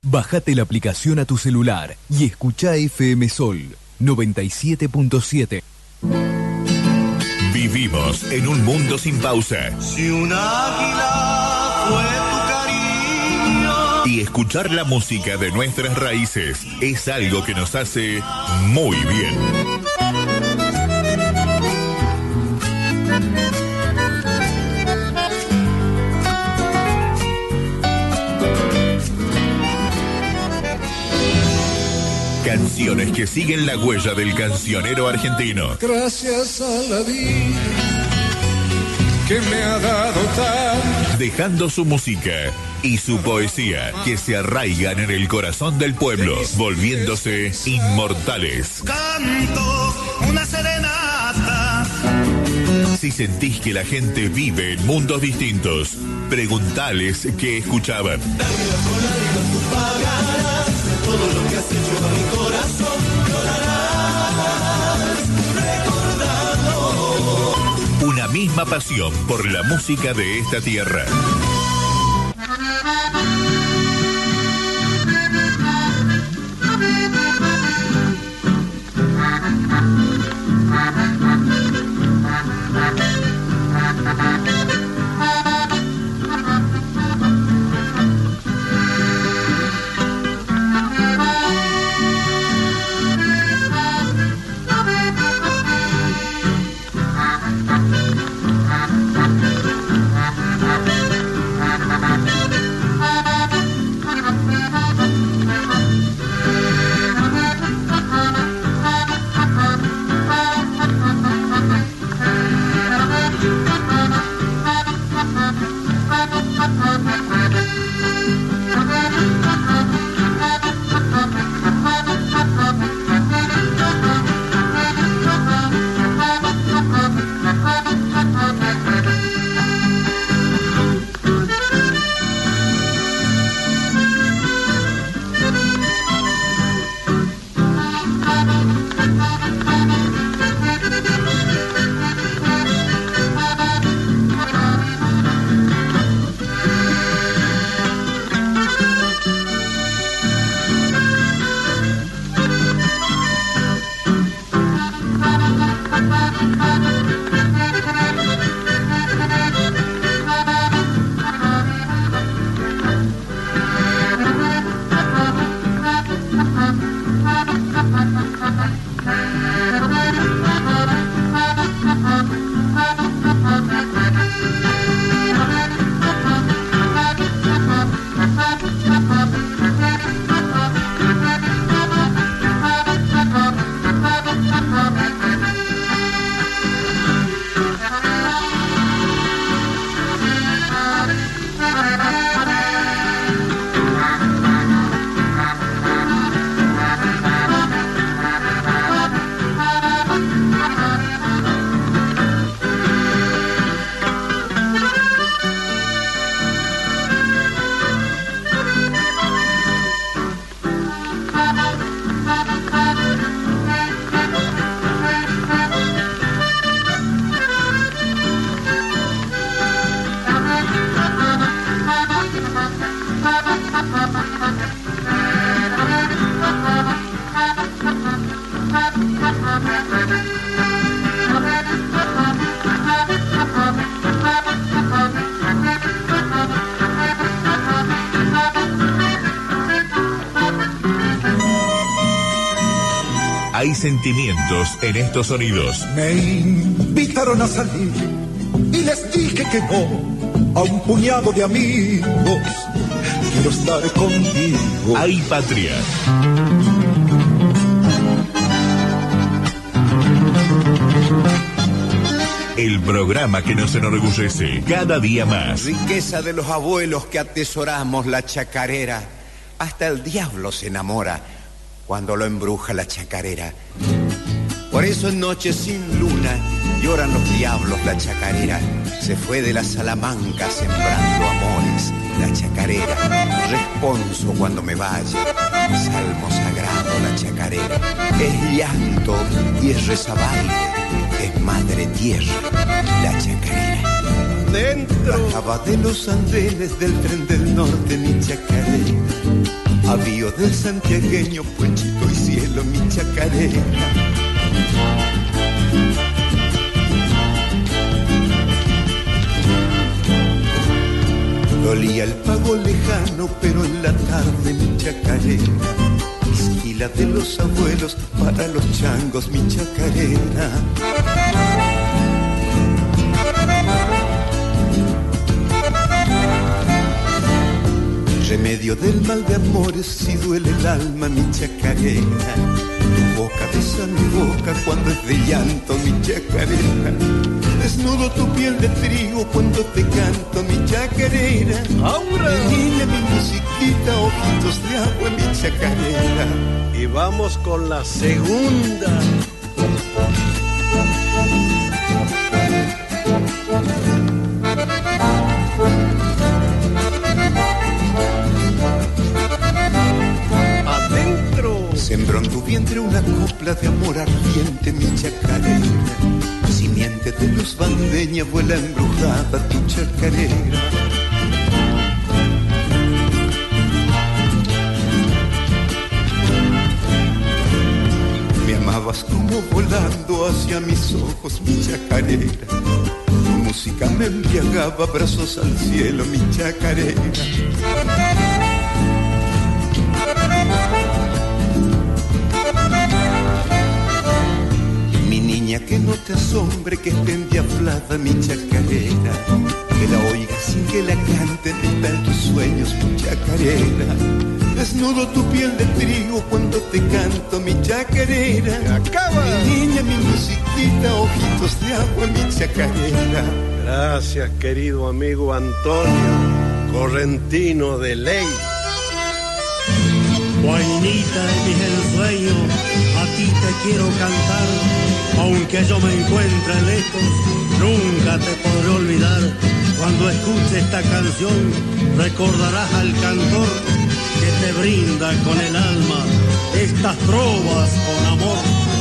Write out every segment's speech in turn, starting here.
Bájate la aplicación a tu celular y escucha FM Sol 97.7. Vivimos en un mundo sin pausa. Si un águila fue tu cariño. Y escuchar la música de nuestras raíces es algo que nos hace muy bien. Canciones que siguen la huella del cancionero argentino. Gracias a la vida que me ha dado tan. Dejando su música y su poesía que se arraigan en el corazón del pueblo, volviéndose inmortales. Canto una serenata. Si sentís que la gente vive en mundos distintos, preguntales qué escuchaban. Todo lo que has hecho a mi corazón llorarás recordando. Una misma pasión por la música de esta tierra. Hay sentimientos en estos sonidos. Me invitaron a salir y les dije que no a un puñado de amigos. Quiero estar contigo. Hay patria. El programa que nos enorgullece cada día más. Riqueza de los abuelos que atesoramos la chacarera. Hasta el diablo se enamora cuando lo embruja la chacarera. Por eso en noches sin luna lloran los diablos la chacarera. Se fue de la Salamanca sembrando amores la chacarera. Responso cuando me vaya, salmo sagrado la chacarera. Es llanto y es rezabaile, es madre tierra la chacarera. Dentro bajaba de los andenes del tren del norte mi chacarera. Avío del santiagueño, Ponchito y cielo, mi chacarera. Dolía el pago lejano, pero en la tarde mi chacarera. Esquila de los abuelos, para los changos mi chacarera. Remedio del mal de amores, si duele el alma mi chacarera. Tu boca besa mi boca cuando es de llanto mi chacarera. Desnudo tu piel de trigo cuando te canto mi chacarera. Mi niña, mi musiquita, ojitos de agua mi chacarera. Y vamos con la segunda. Adentro. Sembró en tu vientre una copla de amor ardiente mi chacarera. Simiente de luz bandeña, vuela embrujada tu chacarera. Me amabas como volando hacia mis ojos mi chacarera. Tu música me embriagaba, brazos al cielo mi chacarera. Que no te asombre que esté endiablada mi chacarera, que la oigas sin que la canten, está en tus sueños mi chacarera. Desnudo tu piel de trigo cuando te canto mi chacarera. ¡Acaba! Mi niña, mi musiquita, ojitos de agua mi chacarera. Gracias, querido amigo Antonio Correntino de Ley. Guainita de mi ensueño, a ti te quiero cantar. Aunque yo me encuentre lejos, nunca te podré olvidar. Cuando escuches esta canción, recordarás al cantor que te brinda con el alma estas trovas con amor.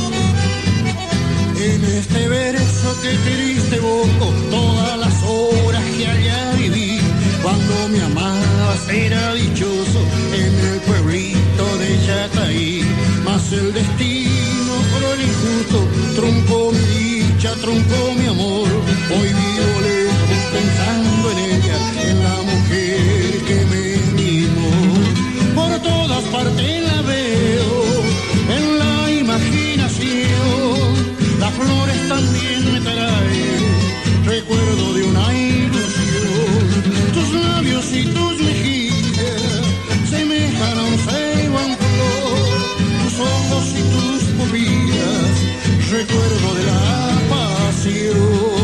En este verso que triste evoco todas las horas que allá viví. Cuando me amabas era dichoso en el pueblito de Yataí. Mas el destino cruel y injusto truncó mi dicha, truncó mi amor. Hoy vivo lejos pensando en ella, en la mujer que me mimó. Por todas partes la veo, en la imaginación. Las flores también me traen recuerdo de una ilusión. Tus labios y tus mejillas semejan a un ceibo en flor. Tus ojos y tus pupilas, recuerdo de la pasión.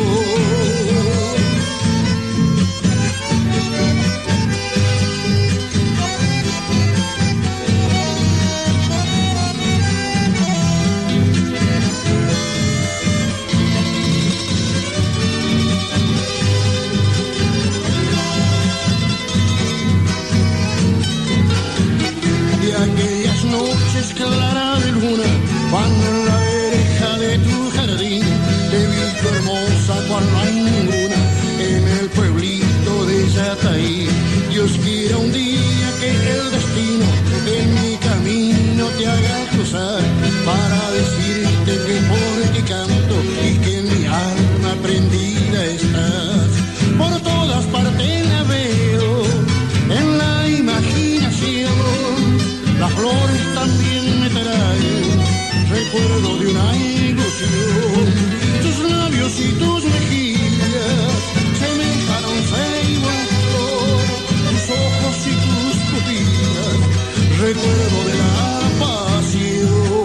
Aquellas noches clara de luna, cuando en la verja de tu jardín te he visto hermosa cual no hay ninguna, en el pueblito de Yataí. Dios quiera un día que el destino en mi camino te haga cruzar, para decirte que por ti canto y que en mi alma prendida estás. Por todas partes la veo, en la imaginación. Las flores también me traen recuerdo de una ilusión. Tus labios y tus mejillas semejan a un ceibo en flor. Tus ojos y tus pupilas, recuerdo de la pasión.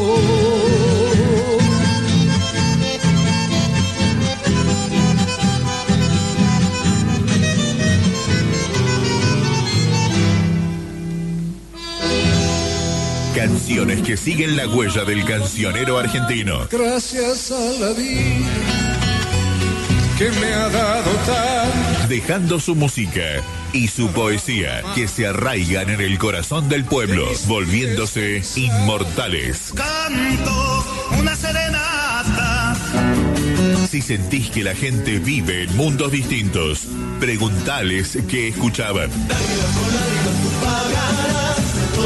Canciones que siguen la huella del cancionero argentino. Gracias a la vida que me ha dado tan. Dejando su música y su poesía que se arraigan en el corazón del pueblo, volviéndose inmortales. Canto una serenata. Si sentís que la gente vive en mundos distintos, preguntales qué escuchaban. Pagarás todo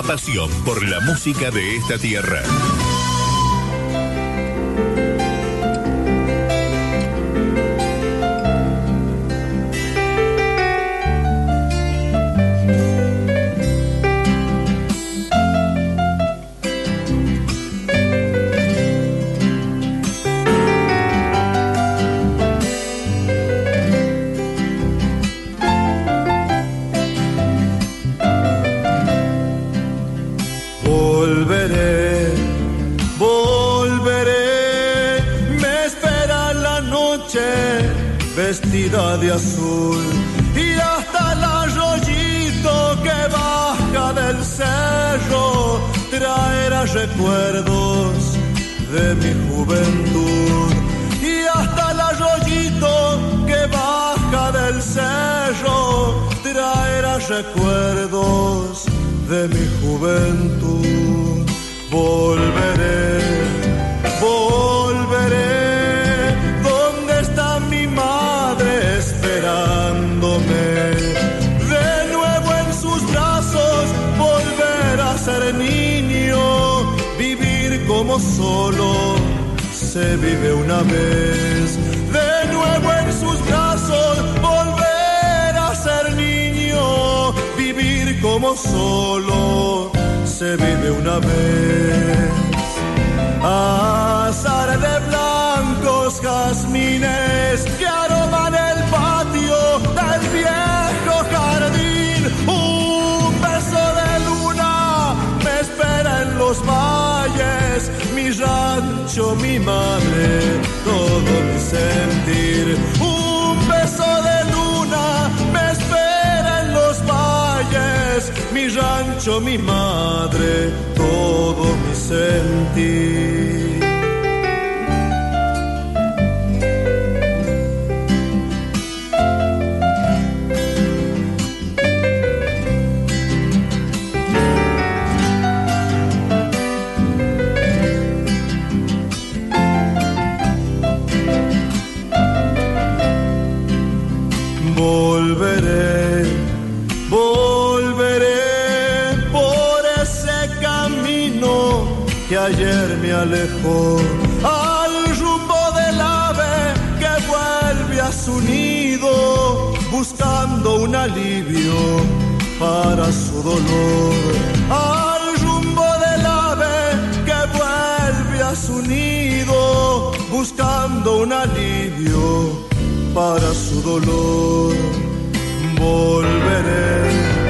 pasión por la música de esta tierra. Vestida de azul y hasta el arroyito que baja del cerro traerá recuerdos de mi juventud. Y hasta el arroyito que baja del cerro traerá recuerdos de mi juventud. Volveré, volveré. Esperándome de nuevo en sus brazos, volver a ser niño, vivir como solo se vive una vez. De nuevo en sus brazos, volver a ser niño, vivir como solo se vive una vez. Azar de blancos jazmines que aroman el patio del viejo jardín. Un beso de luna me espera en los valles, mi rancho, mi madre, todo mi sentir. Un beso de luna me espera en los valles, mi rancho, mi madre, todo mi sentir. Volveré, volveré por ese camino que ayer me alejó, al rumbo del ave que vuelve a su nido, buscando un alivio para su dolor. Al rumbo del ave que vuelve a su nido, buscando un alivio para su dolor. Volveré,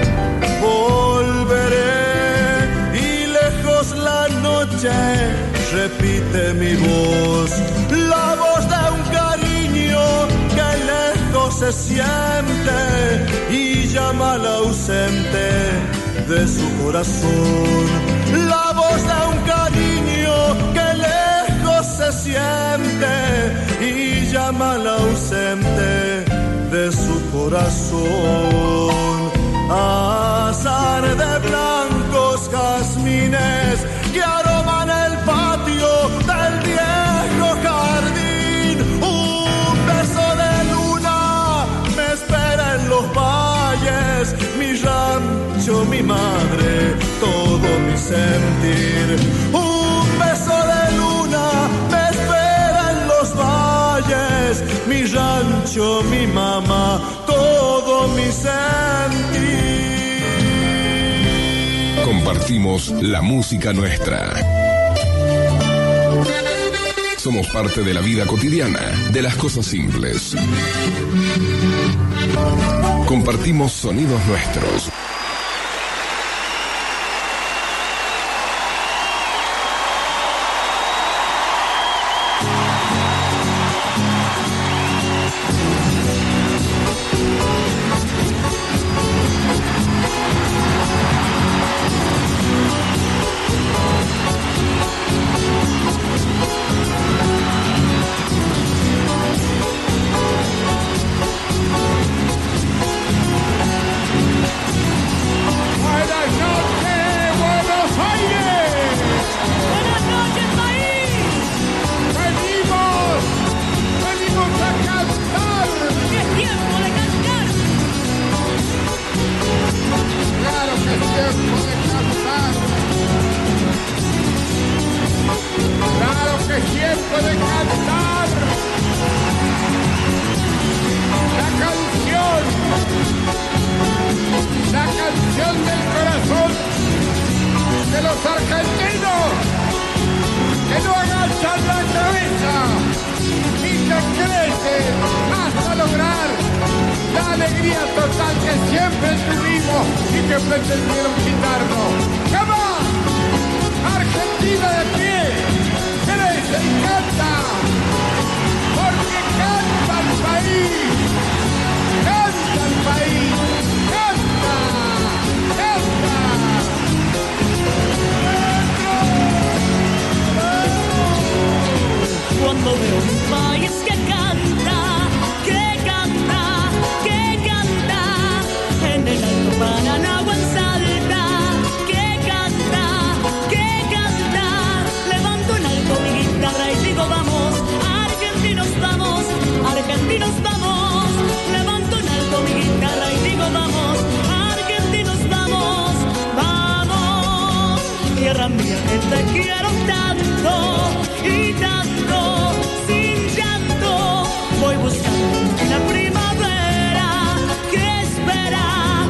volveré, y lejos la noche repite mi voz, la voz de un cariño que lejos se siente y llama al ausente de su corazón. La voz de un cariño que lejos se siente y llama al ausente de su corazón. Azar de blancos jazmines que aroman el patio del viejo jardín. Un beso de luna me espera en los valles, mi rancho, mi madre, todo mi sentir. Un beso de luna me espera en los valles, mi rancho, mi mamá, todo mi sentir. Compartimos la música nuestra. Somos parte de la vida cotidiana, de las cosas simples. Compartimos sonidos nuestros. siempre tuvimos y que pretendieron quitarnos. ¡Jamás! Argentina de pie, crece y canta, porque canta el país, canta el país, canta, canta. Cuando veo un país que canta, que canta, que canta, en el Alto Paraná o en Salta, que canta, levanto en alto mi guitarra y digo vamos, argentinos vamos, argentinos vamos, levanto en alto mi guitarra y digo vamos, argentinos vamos, vamos, tierra mía que te quiero tanto y tanto, sin llanto, voy buscando la primavera, que espera,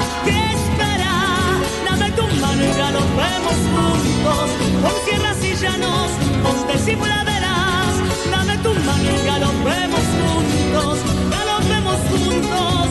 dame tu mano y galopemos juntos, por sierras y llanos, montes y praderas, dame tu mano y galopemos juntos, juntos.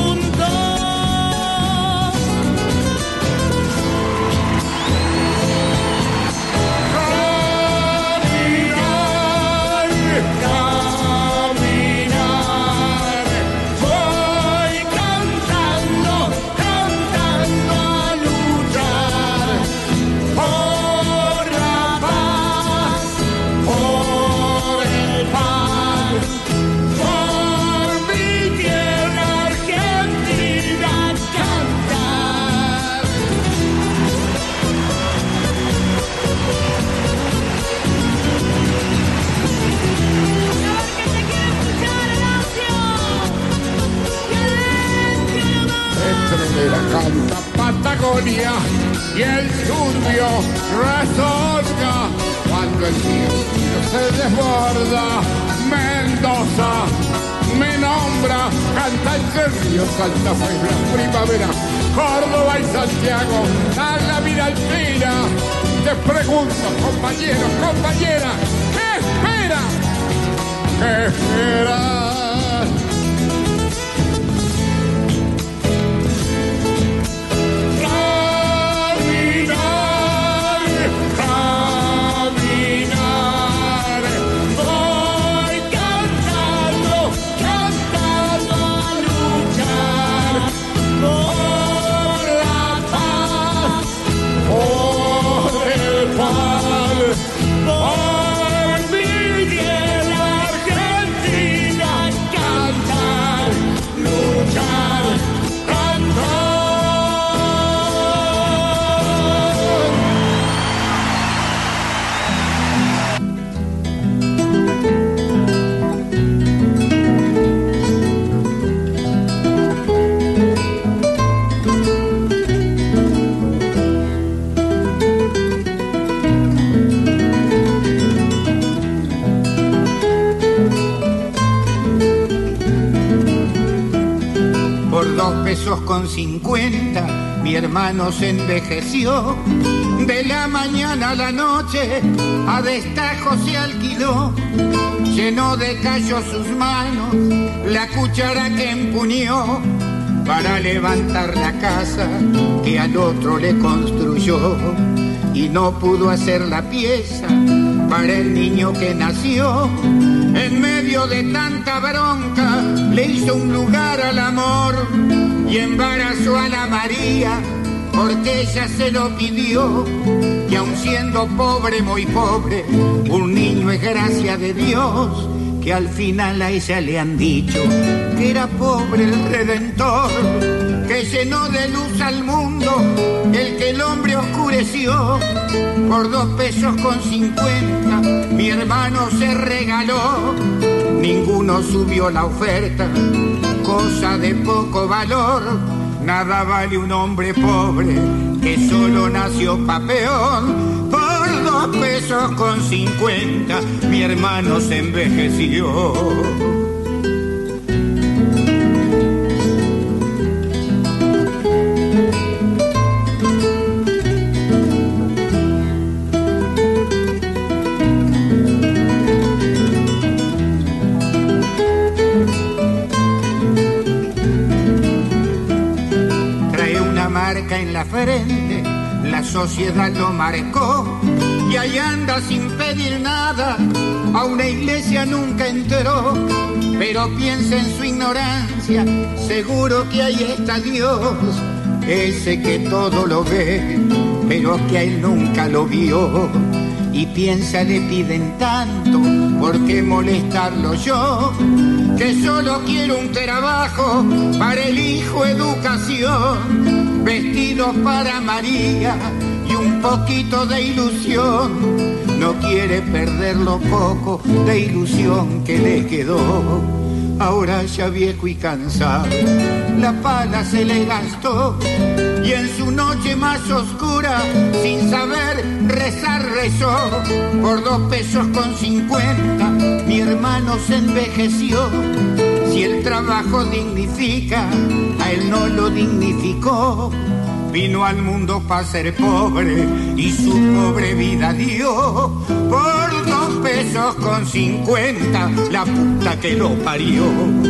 Canta Patagonia y el turbio rezonga cuando el río se desborda. Mendoza me nombra, canta Entre Ríos, Santa Fe, la primavera, Córdoba y Santiago, a la vida alpina. Te pregunto, compañeros, compañeras, ¿qué esperas? ¿Qué esperas? Con 50 mi hermano se envejeció, de la mañana a la noche a destajo se alquiló, llenó de callos sus manos la cuchara que empuñó para levantar la casa que al otro le construyó, y no pudo hacer la pieza para el niño que nació. En medio de tanta bronca le hizo un lugar al amor y embarazó a la María porque ella se lo pidió. Y aun siendo pobre, muy pobre, un niño es gracia de Dios, que al final a ella le han dicho que era pobre el Redentor, que llenó de luz al mundo el que el hombre oscureció. Por 2 pesos con 50 mi hermano se regaló, ninguno subió la oferta, cosa de poco valor. Nada vale un hombre pobre que solo nació pa' peón. Por 2 pesos con 50 mi hermano se envejeció. marca en la frente, la sociedad lo marcó y ahí anda sin pedir nada, a una iglesia nunca entró, pero piensa en su ignorancia, seguro que ahí está Dios, ese que todo lo ve, pero que a él nunca lo vio, y piensa le piden tanto, ¿por qué molestarlo yo? Que solo quiero un trabajo para el hijo, educación, vestidos para María y un poquito de ilusión. No quiere perder lo poco de ilusión que le quedó. Ahora ya viejo y cansado, la pala se le gastó y en su noche más oscura, sin saber rezar, rezó. Por 2 pesos con 50, mi hermano se envejeció. Si el trabajo dignifica, a él no lo dignificó. Vino al mundo para ser pobre y su pobre vida dio. Por 2 pesos con 50, la puta que lo parió.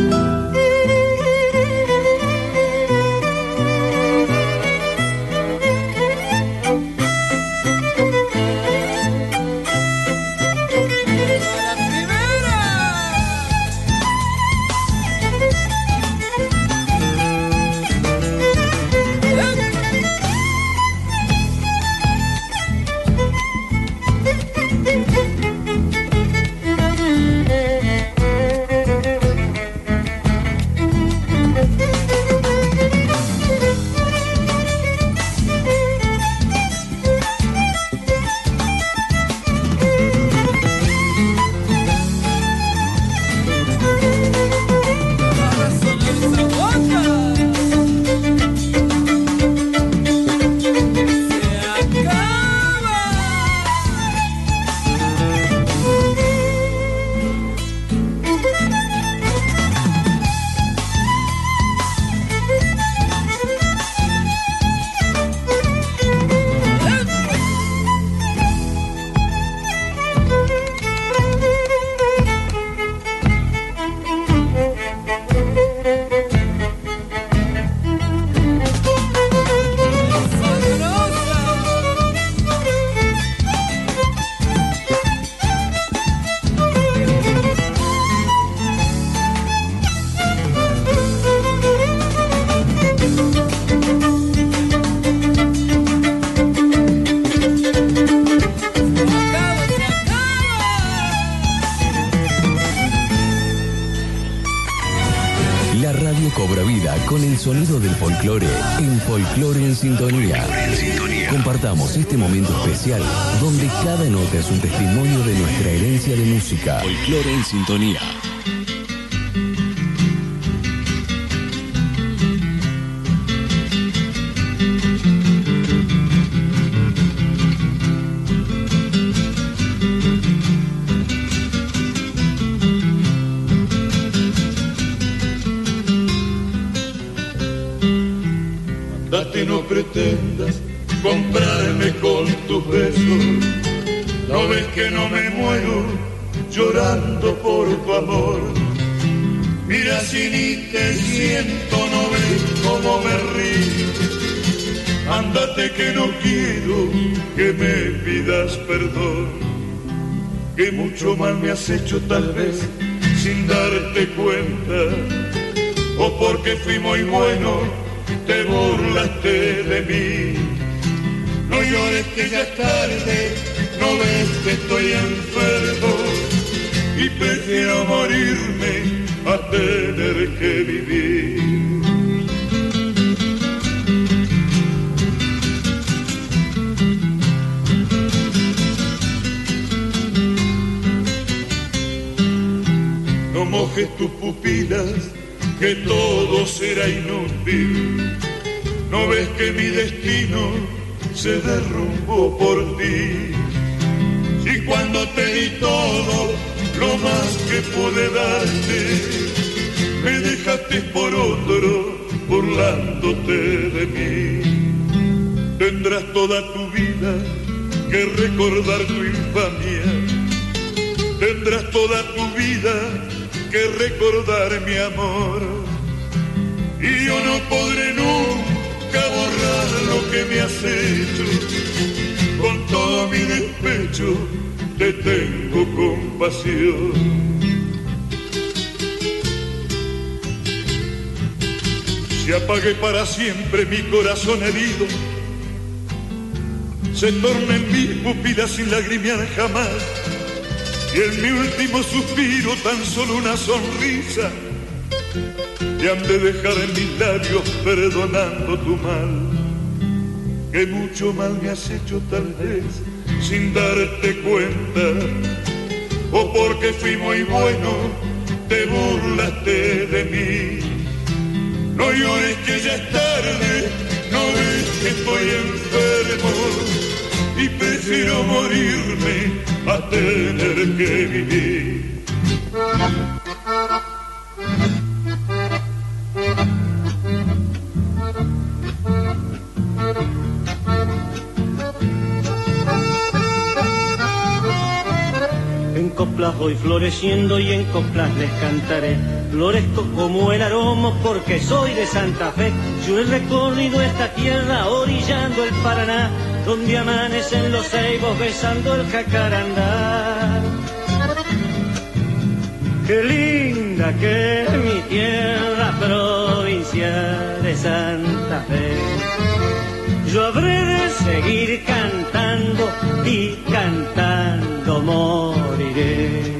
Sonido del folclore en Folclore en Sintonía. Compartamos este momento especial donde cada nota es un testimonio de nuestra herencia de música. Folclore en Sintonía. No pretendas comprarme con tus besos, no ves que no me muero llorando por tu amor. Mira si ni te siento, no ves cómo me río. Ándate que no quiero que me pidas perdón, que mucho mal me has hecho tal vez sin darte cuenta, o porque fui muy bueno te burlaste de mí. No llores que ya es tarde, no ves que estoy enfermo y prefiero morirme a tener que vivir. No mojes tus pupilas, que todo será inútil. No ves que mi destino se derrumbó por ti. Y cuando te di todo, lo más que pude darte, me dejaste por otro, burlándote de mí. Tendrás toda tu vida que recordar tu infamia. Tendrás toda tu vida que recordar mi amor, y yo no podré nunca borrar olvidar lo que me has hecho. Con todo mi despecho te tengo compasión. Se apague para siempre mi corazón herido, se tornen mis pupilas sin lagrimear jamás, y en mi último suspiro tan solo una sonrisa te han de dejar en mis labios perdonando tu mal. Que mucho mal me has hecho tal vez sin darte cuenta, o porque fui muy bueno te burlaste de mí. No llores que ya es tarde, no ves que estoy enfermo y prefiero morirme a tener que vivir. En coplas voy floreciendo y en coplas les cantaré. Florezco como el aroma porque soy de Santa Fe. Yo he recorrido esta tierra orillando el Paraná, donde amanecen los ceibos besando el jacarandá. Qué linda que es mi tierra, provincia de Santa Fe. Yo habré de seguir cantando y cantando moriré.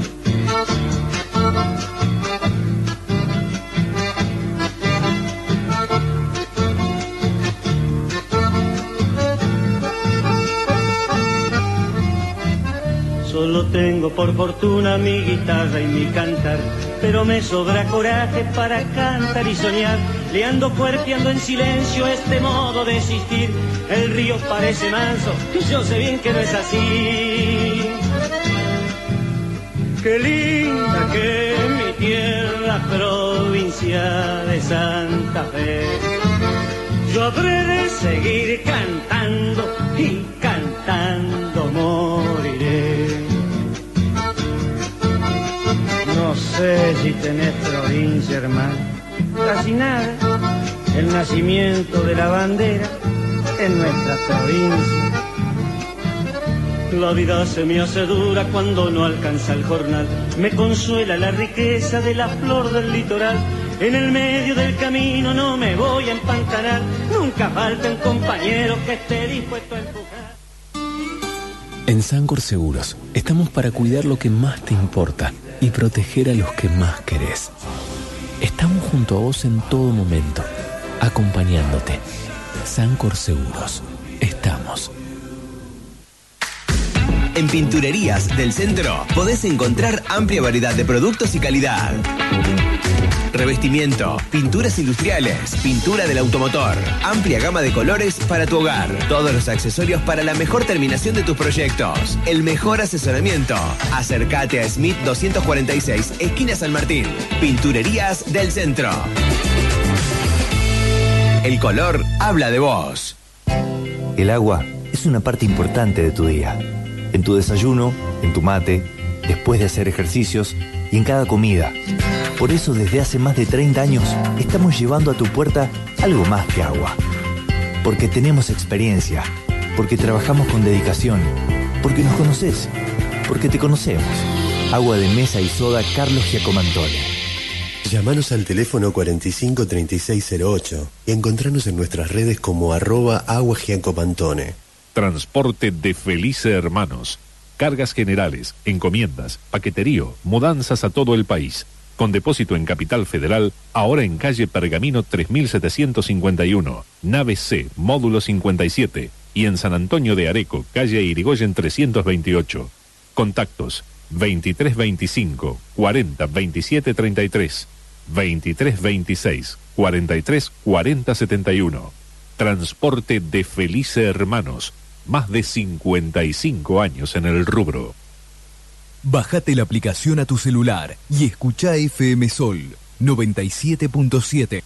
Solo tengo por fortuna mi guitarra y mi cantar, pero me sobra coraje para cantar y soñar. Le ando cuerpeando en silencio este modo de existir. El río parece manso y yo sé bien que no es así. Qué linda que es mi tierra, provincia de Santa Fe. Yo habré de seguir cantando y cantando moriré. No sé si tenés provincia, hermano, casi nada. El nacimiento de la bandera en nuestra provincia. La vida se me hace dura cuando no alcanza el jornal. Me consuela la riqueza de la flor del litoral. En el medio del camino no me voy a empantanar. Nunca falta un compañero que esté dispuesto a empujar. En Sancor Seguros estamos para cuidar lo que más te importa y proteger a los que más querés. Estamos junto a vos en todo momento, acompañándote. Sancor Seguros. Estamos. En Pinturerías del Centro podés encontrar amplia variedad de productos y calidad. Revestimiento, pinturas industriales, pintura del automotor, amplia gama de colores para tu hogar, todos los accesorios para la mejor terminación de tus proyectos, el mejor asesoramiento. Acércate a Smith 246, esquina San Martín. Pinturerías del Centro. El color habla de vos. El agua es una parte importante de tu día. En tu desayuno, en tu mate, después de hacer ejercicios y en cada comida. Por eso desde hace más de 30 años estamos llevando a tu puerta algo más que agua. Porque tenemos experiencia, porque trabajamos con dedicación, porque nos conoces, porque te conocemos. Agua de mesa y soda Carlos Giacomantone. Llámanos al teléfono 453608 y encontranos en nuestras redes como @aguagiacomantone. Transporte de Felice Hermanos. Cargas generales, encomiendas, paqueterío, mudanzas a todo el país. Con depósito en Capital Federal, ahora en calle Pergamino 3751, nave C, módulo 57, y en San Antonio de Areco, calle Irigoyen 328. Contactos 2325 40 27 33, 2326 43 40 71. Transporte de Felice Hermanos. Más de 55 años en el rubro. Bájate la aplicación a tu celular y escucha FM Sol 97.7.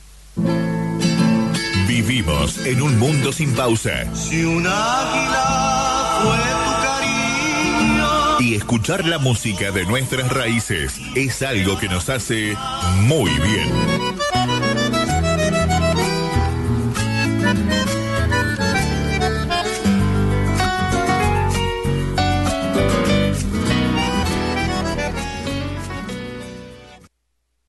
Vivimos en un mundo sin pausa. Si un águila fue tu cariño. Y escuchar la música de nuestras raíces es algo que nos hace muy bien.